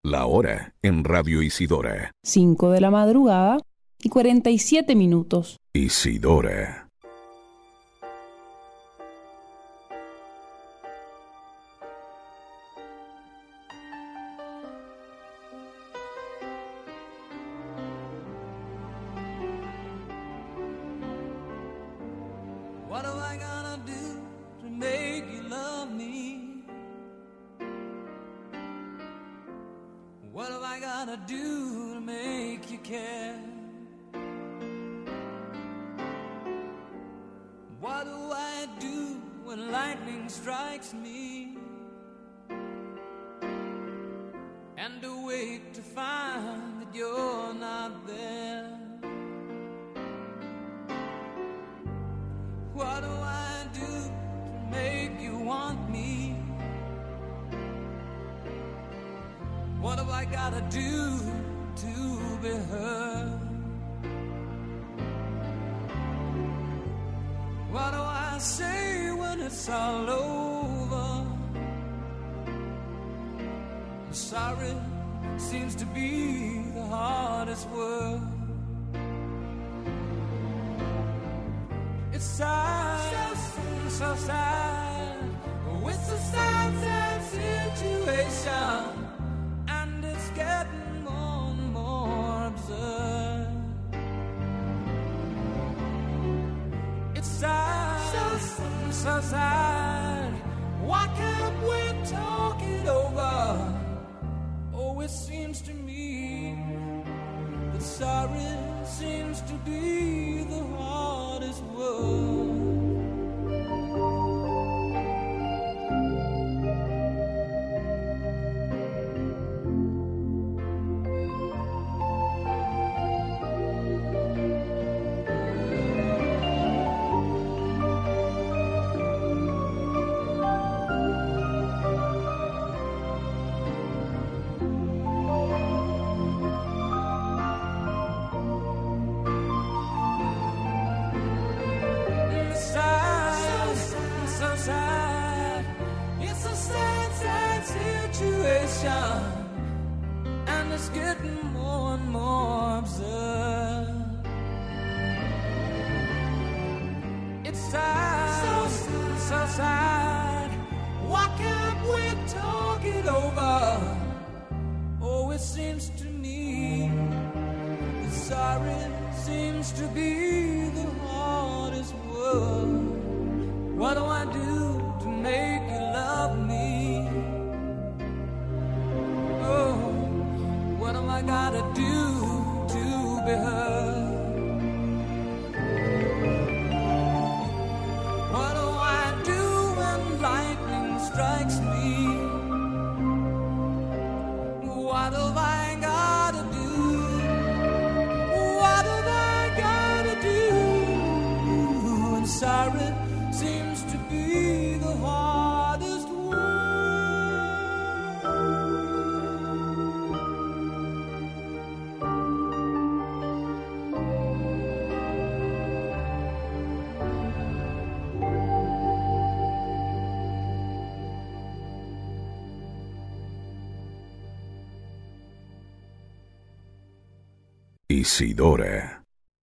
La hora en Radio Isidora. 5 de la madrugada y 47 minutos. Isidora. What am I gonna do to make you love me? What have I gotta do to make you care? What do I do when lightning strikes me? And awake to find that you're not there. What do I do to make you want me? What have I gotta do to be heard? What do I say when it's all over? Sorry seems to be the hardest word. It's sad, so sad. It's a sad, sad situation, and it's getting more and more absurd. It's sad, so sad. Why can't we talk it over? Oh, it seems to me that sorry seems to be the hardest word. And it's getting more and more absurd. It's sad, so sad. Why can't we talk it over? Oh, it seems to me that sorry seems to be the hardest word. What do I do to make you love me? What am I gotta do to be heard? What do I do when lightning strikes me? What have I gotta do? What have I gotta do? And sorry seems to be the hardest word. Isidora.